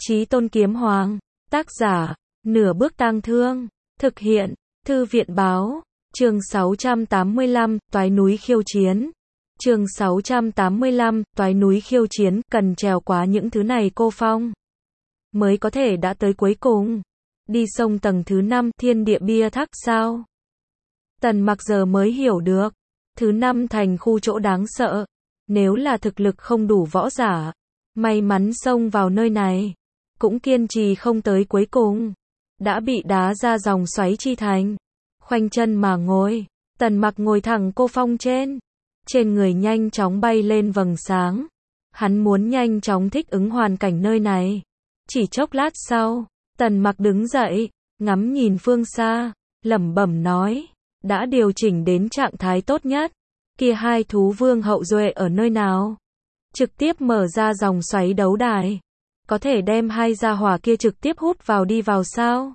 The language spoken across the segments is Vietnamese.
Chí Tôn Kiếm Hoàng. Tác giả, Nửa Bước Tang Thương. Thực hiện, Thư viện Báo. Chương 685, Toái núi khiêu chiến. Chương 685, Toái núi khiêu chiến, cần trèo qua những thứ này cô Phong mới có thể đã tới cuối cùng. Đi sông tầng thứ 5, thiên địa bia thác sao? Tần Mặc giờ mới hiểu được, thứ 5 thành khu chỗ đáng sợ. Nếu là thực lực không đủ võ giả, may mắn xông vào nơi này, cũng kiên trì không tới cuối cùng, đã bị đá ra dòng xoáy chi thành. Khoanh chân mà ngồi, Tần Mặc ngồi thẳng cô Phong trên người nhanh chóng bay lên vầng sáng. Hắn muốn nhanh chóng thích ứng hoàn cảnh nơi này. Chỉ chốc lát sau, Tần Mặc đứng dậy, ngắm nhìn phương xa, lẩm bẩm nói, đã điều chỉnh đến trạng thái tốt nhất. Kia hai thú vương hậu duệ ở nơi nào? Trực tiếp mở ra dòng xoáy đấu đài, có thể đem hai gia hỏa kia trực tiếp hút vào đi vào sao?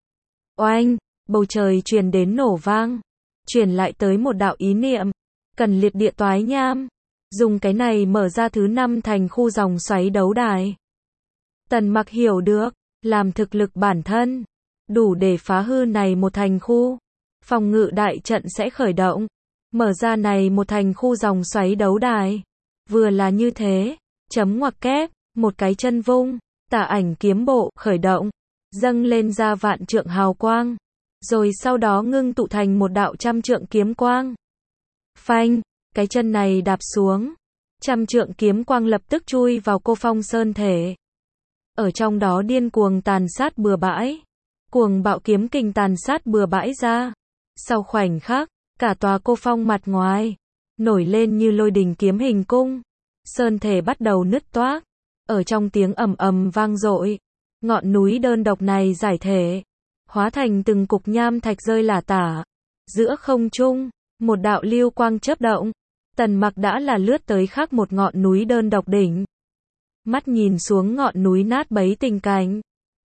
Oanh, bầu trời truyền đến nổ vang, truyền lại tới một đạo ý niệm, cần liệt địa toái nham, dùng cái này mở ra thứ 5 thành khu dòng xoáy đấu đài. Tần Mặc hiểu được, làm thực lực bản thân đủ để phá hư này một thành khu, phòng ngự đại trận sẽ khởi động, mở ra này một thành khu dòng xoáy đấu đài. Vừa là như thế, chấm ngoặc kép, một cái chân vung, tả ảnh kiếm bộ khởi động, dâng lên ra vạn trượng hào quang, rồi sau đó ngưng tụ thành một đạo trăm trượng kiếm quang. Phanh, cái chân này đạp xuống, trăm trượng kiếm quang lập tức chui vào cô Phong sơn thể. Ở trong đó điên cuồng tàn sát bừa bãi, cuồng bạo kiếm kình tàn sát bừa bãi ra. Sau khoảnh khắc, cả tòa cô Phong mặt ngoài nổi lên như lôi đình kiếm hình cung, sơn thể bắt đầu nứt toác. Ở trong tiếng ầm ầm vang dội, ngọn núi đơn độc này giải thể, hóa thành từng cục nham thạch rơi lả tả. Giữa không trung, một đạo lưu quang chớp động, Tần Mặc đã là lướt tới khác một ngọn núi đơn độc đỉnh. Mắt nhìn xuống ngọn núi nát bấy tình cảnh,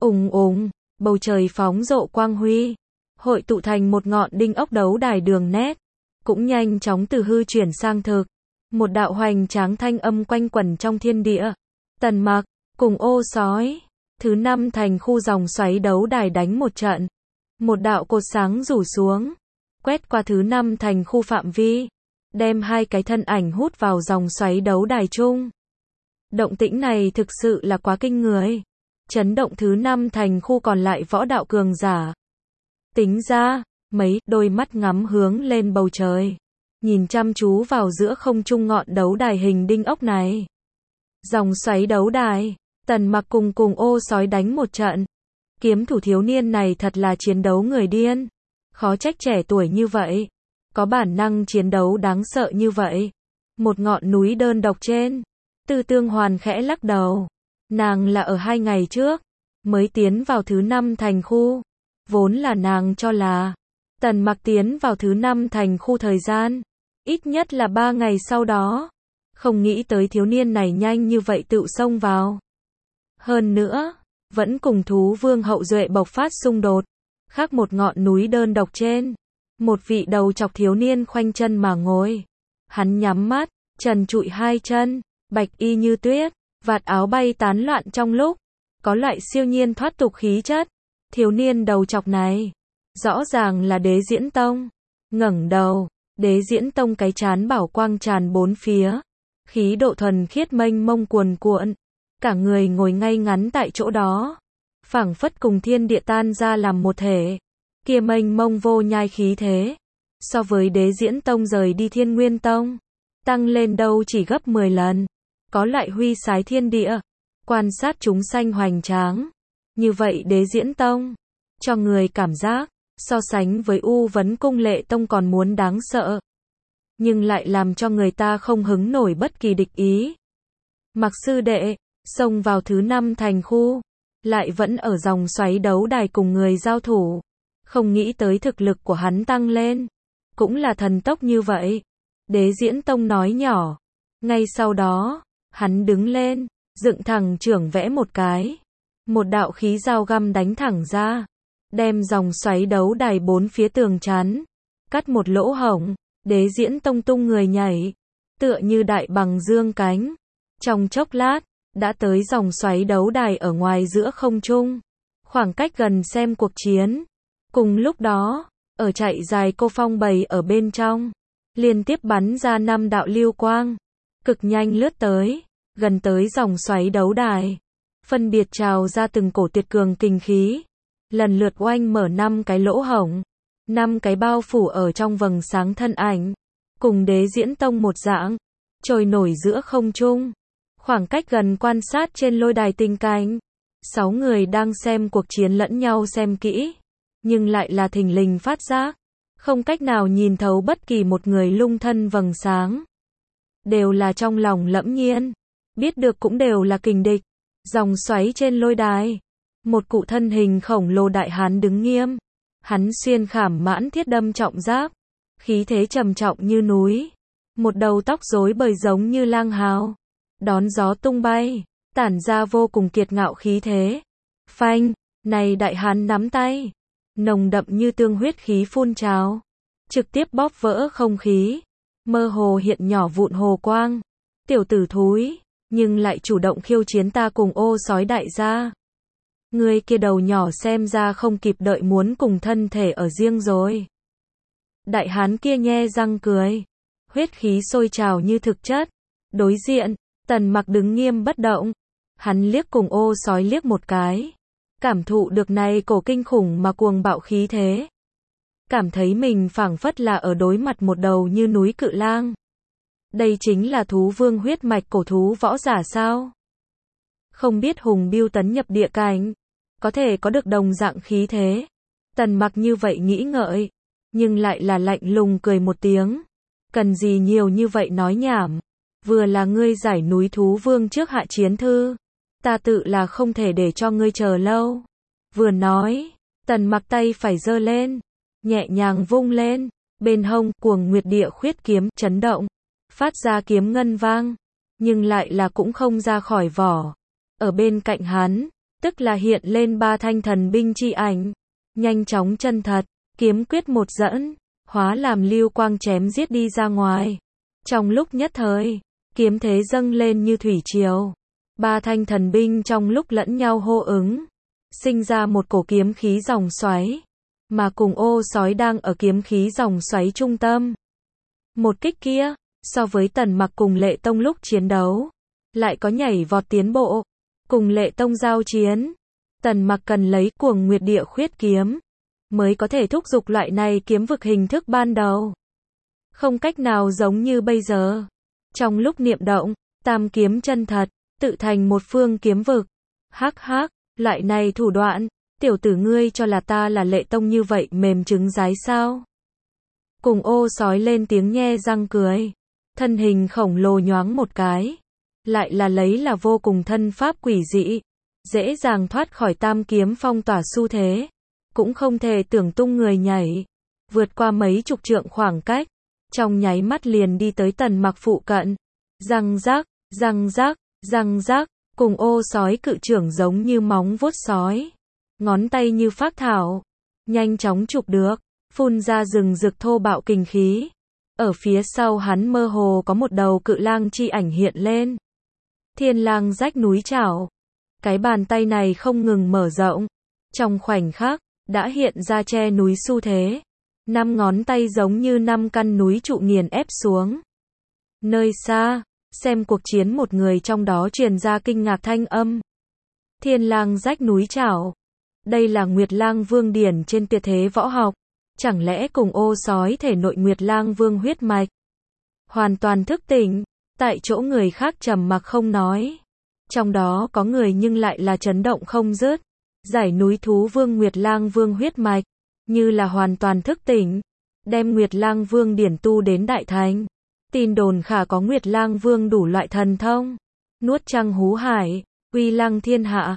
bầu trời phóng rộ quang huy, hội tụ thành một ngọn đinh ốc đấu đài đường nét, cũng nhanh chóng từ hư chuyển sang thực. Một đạo hoành tráng thanh âm quanh quẩn trong thiên địa. Tần Mặc cùng ô sói, thứ 5 thành khu dòng xoáy đấu đài đánh một trận. Một đạo cột sáng rủ xuống, quét qua thứ 5 thành khu phạm vi, đem hai cái thân ảnh hút vào dòng xoáy đấu đài chung. Động tĩnh này thực sự là quá kinh người, chấn động thứ 5 thành khu còn lại võ đạo cường giả. Tính ra, mấy đôi mắt ngắm hướng lên bầu trời, nhìn chăm chú vào giữa không trung ngọn đấu đài hình đinh ốc này. Dòng xoáy đấu đài, Tần Mặc cùng ô sói đánh một trận. Kiếm thủ thiếu niên này thật là chiến đấu người điên, khó trách trẻ tuổi như vậy, có bản năng chiến đấu đáng sợ như vậy. Một ngọn núi đơn độc trên, Tư Tương Hoàn khẽ lắc đầu, nàng là ở 2 ngày trước mới tiến vào thứ 5 thành khu, vốn là nàng cho là Tần Mặc tiến vào thứ 5 thành khu thời gian ít nhất là 3 ngày sau đó, không nghĩ tới thiếu niên này nhanh như vậy tự xông vào. Hơn nữa, vẫn cùng thú vương hậu duệ bộc phát xung đột. Khác một ngọn núi đơn độc trên, một vị đầu chọc thiếu niên khoanh chân mà ngồi. Hắn nhắm mắt, trần trụi hai chân, bạch y như tuyết, vạt áo bay tán loạn trong lúc, có loại siêu nhiên thoát tục khí chất. Thiếu niên đầu chọc này, rõ ràng là Đế Diễn Tông. Ngẩng đầu, Đế Diễn Tông cái trán bảo quang tràn bốn phía, khí độ thuần khiết mênh mông cuồn cuộn, cả người ngồi ngay ngắn tại chỗ đó, phảng phất cùng thiên địa tan ra làm một thể. Kia mênh mông vô nhai khí thế, so với Đế Diễn Tông rời đi Thiên Nguyên Tông, tăng lên đâu chỉ gấp 10 lần, có loại huy sái thiên địa, quan sát chúng sanh hoành tráng. Như vậy Đế Diễn Tông, cho người cảm giác, so sánh với U Vấn Cung Lệ Tông còn muốn đáng sợ, nhưng lại làm cho người ta không hứng nổi bất kỳ địch ý. Mặc sư đệ, xông vào thứ 5 thành khu, lại vẫn ở dòng xoáy đấu đài cùng người giao thủ, không nghĩ tới thực lực của hắn tăng lên, cũng là thần tốc như vậy. Đế Diễn Tông nói nhỏ. Ngay sau đó, hắn đứng lên, dựng thẳng chưởng vẽ một cái, một đạo khí dao găm đánh thẳng ra, đem dòng xoáy đấu đài 4 phía tường chắn, cắt một lỗ hổng. Đế Diễn Tông tung người nhảy, tựa như đại bằng dương cánh. Trong chốc lát, đã tới dòng xoáy đấu đài ở ngoài giữa không trung, khoảng cách gần xem cuộc chiến. Cùng lúc đó, ở chạy dài cô phong bày ở bên trong, liên tiếp bắn ra 5 đạo lưu quang, cực nhanh lướt tới, gần tới dòng xoáy đấu đài, phân biệt trào ra từng cổ tuyệt cường kình khí, lần lượt oanh mở 5 cái lỗ hổng, 5 cái bao phủ ở trong vầng sáng thân ảnh, cùng Đế Diễn Tông một dạng, trôi nổi giữa không trung, khoảng cách gần quan sát trên lôi đài tình cảnh. 6 người đang xem cuộc chiến lẫn nhau xem kỹ, nhưng lại là thình lình phát giác, không cách nào nhìn thấu bất kỳ một người lung thân vầng sáng. Đều là trong lòng lẫm nhiên, biết được cũng đều là kình địch. Dòng xoáy trên lôi đài, một cụ thân hình khổng lồ đại hán đứng nghiêm, hắn xuyên khảm mãn thiết đâm trọng giáp, khí thế trầm trọng như núi, một đầu tóc rối bời giống như lang hào, đón gió tung bay, tản ra vô cùng kiệt ngạo khí thế. Phanh, này đại hán nắm tay, nồng đậm như tương huyết khí phun trào, trực tiếp bóp vỡ không khí, mơ hồ hiện nhỏ vụn hồ quang. Tiểu tử thúi, nhưng lại chủ động khiêu chiến ta cùng Ô Sói đại gia. Người kia đầu nhỏ xem ra không kịp đợi muốn cùng thân thể ở riêng rồi. Đại hán kia nhe răng cười, huyết khí sôi trào như thực chất. Đối diện, Tần Mặc đứng nghiêm bất động, hắn liếc cùng Ô Sói liếc một cái, cảm thụ được này cổ kinh khủng mà cuồng bạo khí thế, cảm thấy mình phảng phất là ở đối mặt một đầu như núi cự lang. Đây chính là thú vương huyết mạch cổ thú võ giả sao? Không biết hùng bưu tấn nhập địa cảnh, có thể có được đồng dạng khí thế. Tần Mặc như vậy nghĩ ngợi, nhưng lại là lạnh lùng cười một tiếng. Cần gì nhiều như vậy nói nhảm, vừa là ngươi giải núi thú vương trước hạ chiến thư, ta tự là không thể để cho ngươi chờ lâu. Vừa nói, Tần Mặc tay phải giơ lên, nhẹ nhàng vung lên, bên hông Cuồng Nguyệt Địa Khuyết kiếm chấn động, phát ra kiếm ngân vang, nhưng lại là cũng không ra khỏi vỏ. Ở bên cạnh hắn, tức là hiện lên 3 thanh thần binh chi ảnh, nhanh chóng chân thật, kiếm quyết một dẫn, hóa làm lưu quang chém giết đi ra ngoài. Trong lúc nhất thời, kiếm thế dâng lên như thủy triều. 3 thanh thần binh trong lúc lẫn nhau hô ứng, sinh ra một cổ kiếm khí dòng xoáy, mà cùng Ô Sói đang ở kiếm khí dòng xoáy trung tâm. Một kích kia, so với Tần Mặc cùng Lệ Tông lúc chiến đấu, lại có nhảy vọt tiến bộ. Cùng Lệ Tông giao chiến, Tần Mặc cần lấy Cuồng Nguyệt Địa Khuyết kiếm, mới có thể thúc giục loại này kiếm vực hình thức ban đầu. Không cách nào giống như bây giờ. Trong lúc niệm động, tam kiếm chân thật, tự thành một phương kiếm vực. Hắc hắc, loại này thủ đoạn, tiểu tử ngươi cho là ta là Lệ Tông như vậy mềm trứng rái sao? Cùng Ô Sói lên tiếng nhe răng cười, thân hình khổng lồ nhoáng một cái, lại là lấy là vô cùng thân pháp quỷ dị, dễ dàng thoát khỏi tam kiếm phong tỏa xu thế, cũng không thể tưởng tung người nhảy, vượt qua mấy chục trượng khoảng cách, trong nháy mắt liền đi tới Tần Mặc phụ cận. Răng rắc, răng rắc, răng rắc, cùng Ô Sói cự trưởng giống như móng vuốt sói, ngón tay như phác thảo, nhanh chóng chụp được, phun ra rừng rực thô bạo kình khí. Ở phía sau hắn mơ hồ có một đầu cự lang chi ảnh hiện lên. Thiên lang rách núi chảo. Cái bàn tay này không ngừng mở rộng, trong khoảnh khắc đã hiện ra che núi xu thế. 5 ngón tay giống như 5 căn núi trụ nghiền ép xuống. Nơi xa, xem cuộc chiến một người trong đó truyền ra kinh ngạc thanh âm. Thiên lang rách núi chảo. Đây là Nguyệt Lang Vương điển trên tuyệt thế võ học. Chẳng lẽ cùng Ô Sói thể nội Nguyệt Lang Vương huyết mạch hoàn toàn thức tỉnh? Tại chỗ người khác trầm mặc không nói. Trong đó có người nhưng lại là chấn động không dứt. Giải núi thú vương Nguyệt Lang Vương huyết mạch, như là hoàn toàn thức tỉnh, đem Nguyệt Lang Vương điển tu đến đại thành. Tin đồn khả có Nguyệt Lang Vương đủ loại thần thông, nuốt trăng hú hải, uy lăng thiên hạ.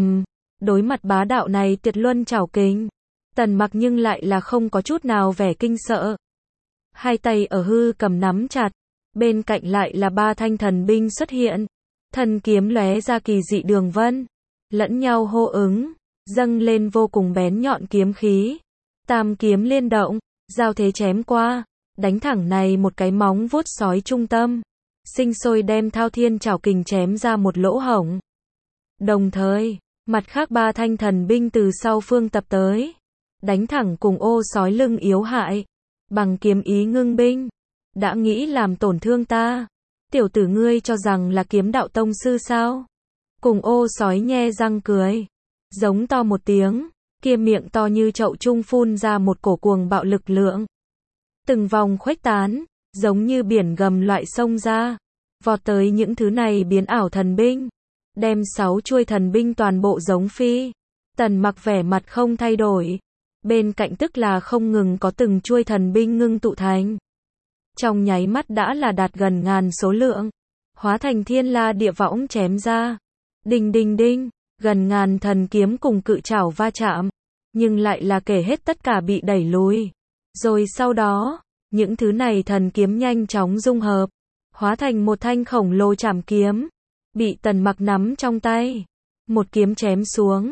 Đối mặt bá đạo này tuyệt luân trảo kình, Tần Mặc nhưng lại là không có chút nào vẻ kinh sợ. Hai tay ở hư cầm nắm chặt, bên cạnh lại là 3 thanh thần binh xuất hiện, thần kiếm lóe ra kỳ dị đường vân, lẫn nhau hô ứng, dâng lên vô cùng bén nhọn kiếm khí. Tam kiếm liên động, giao thế chém qua, đánh thẳng này một cái móng vuốt sói trung tâm. sinh sôi đem Thao Thiên Chảo Kình chém ra một lỗ hổng. Đồng thời, mặt khác 3 thanh thần binh từ sau phương tập tới, đánh thẳng cùng Ô Sói lưng yếu hại, bằng kiếm ý ngưng binh. Đã nghĩ làm tổn thương ta? Tiểu tử ngươi cho rằng là kiếm đạo tông sư sao? Cùng Ô Sói nhe răng cười, giống to một tiếng, kia miệng to như chậu chung phun ra một cổ cuồng bạo lực lượng. Từng vòng khuếch tán, giống như biển gầm loại sông ra, vọt tới những thứ này biến ảo thần binh, đem 6 chuôi thần binh toàn bộ giống phi. Tần Mặc vẻ mặt không thay đổi, bên cạnh tức là không ngừng có từng chuôi thần binh ngưng tụ thành. Trong nháy mắt đã là đạt gần ngàn số lượng, hóa thành thiên la địa võng chém ra. Đinh đinh đinh, gần ngàn thần kiếm cùng cự trảo va chạm, nhưng lại là kể hết tất cả bị đẩy lùi. Rồi sau đó, những thứ này thần kiếm nhanh chóng dung hợp, hóa thành một thanh khổng lồ trảm kiếm, bị Tần Mặc nắm trong tay. Một kiếm chém xuống,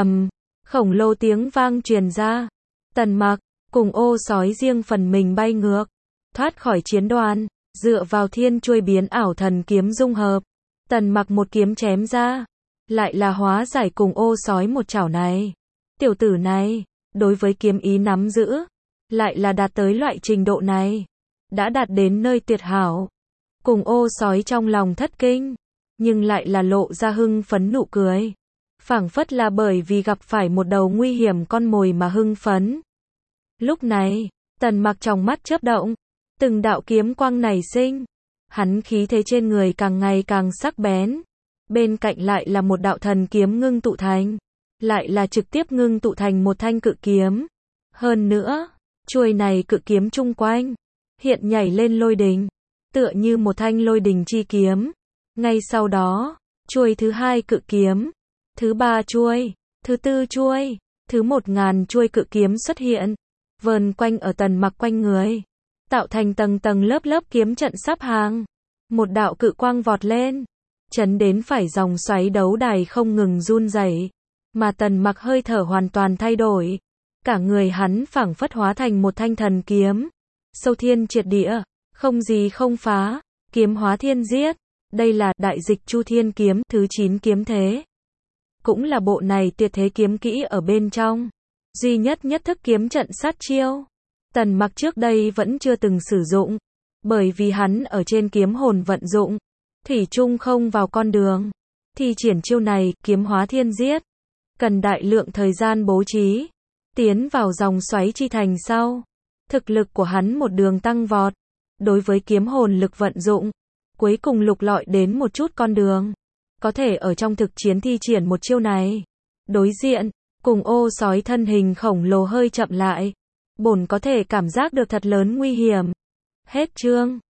khổng lồ tiếng vang truyền ra. Tần Mặc cùng Ô Sói riêng phần mình bay ngược, thoát khỏi chiến đoàn, dựa vào thiên chuôi biến ảo thần kiếm dung hợp. Tần Mặc một kiếm chém ra, lại là hóa giải cùng Ô Sói một chảo này. Tiểu tử này, đối với kiếm ý nắm giữ, lại là đạt tới loại trình độ này, đã đạt đến nơi tuyệt hảo. Cùng Ô Sói trong lòng thất kinh, nhưng lại là lộ ra hưng phấn nụ cười, phảng phất là bởi vì gặp phải một đầu nguy hiểm con mồi mà hưng phấn. Lúc này, Tần Mặc trong mắt chớp động, từng đạo kiếm quang nảy sinh, hắn khí thế trên người càng ngày càng sắc bén. Bên cạnh lại là một đạo thần kiếm ngưng tụ thành, lại là trực tiếp ngưng tụ thành một thanh cự kiếm. Hơn nữa, chuôi này cự kiếm chung quanh hiện nhảy lên lôi đình, tựa như một thanh lôi đình chi kiếm. Ngay sau đó, chuôi thứ 2 cự kiếm, thứ 3 chuôi, thứ 4 chuôi, thứ 1000 chuôi cự kiếm xuất hiện, vờn quanh ở Tần Mặc quanh người, tạo thành tầng tầng lớp lớp kiếm trận sắp hàng. Một đạo cự quang vọt lên, chấn đến phải dòng xoáy đấu đài không ngừng run rẩy, mà Tần Mặc hơi thở hoàn toàn thay đổi, cả người hắn phảng phất hóa thành một thanh thần kiếm, sâu thiên triệt địa, không gì không phá, kiếm hóa thiên giết. Đây là Đại Dịch Chu Thiên Kiếm thứ 9 kiếm thế, cũng là bộ này tuyệt thế kiếm kỹ ở bên trong duy nhất nhất thức kiếm trận sát chiêu. Tần Mặc trước đây vẫn chưa từng sử dụng, bởi vì hắn ở trên kiếm hồn vận dụng, thủy chung không vào con đường. Thi triển chiêu này, kiếm hóa thiên giết, cần đại lượng thời gian bố trí, tiến vào dòng xoáy chi thành sau, thực lực của hắn một đường tăng vọt. Đối với kiếm hồn lực vận dụng, cuối cùng lục lọi đến một chút con đường, có thể ở trong thực chiến thi triển một chiêu này. Đối diện, cùng Ô Sói thân hình khổng lồ hơi chậm lại, bổn có thể cảm giác được thật lớn nguy hiểm. Hết chương.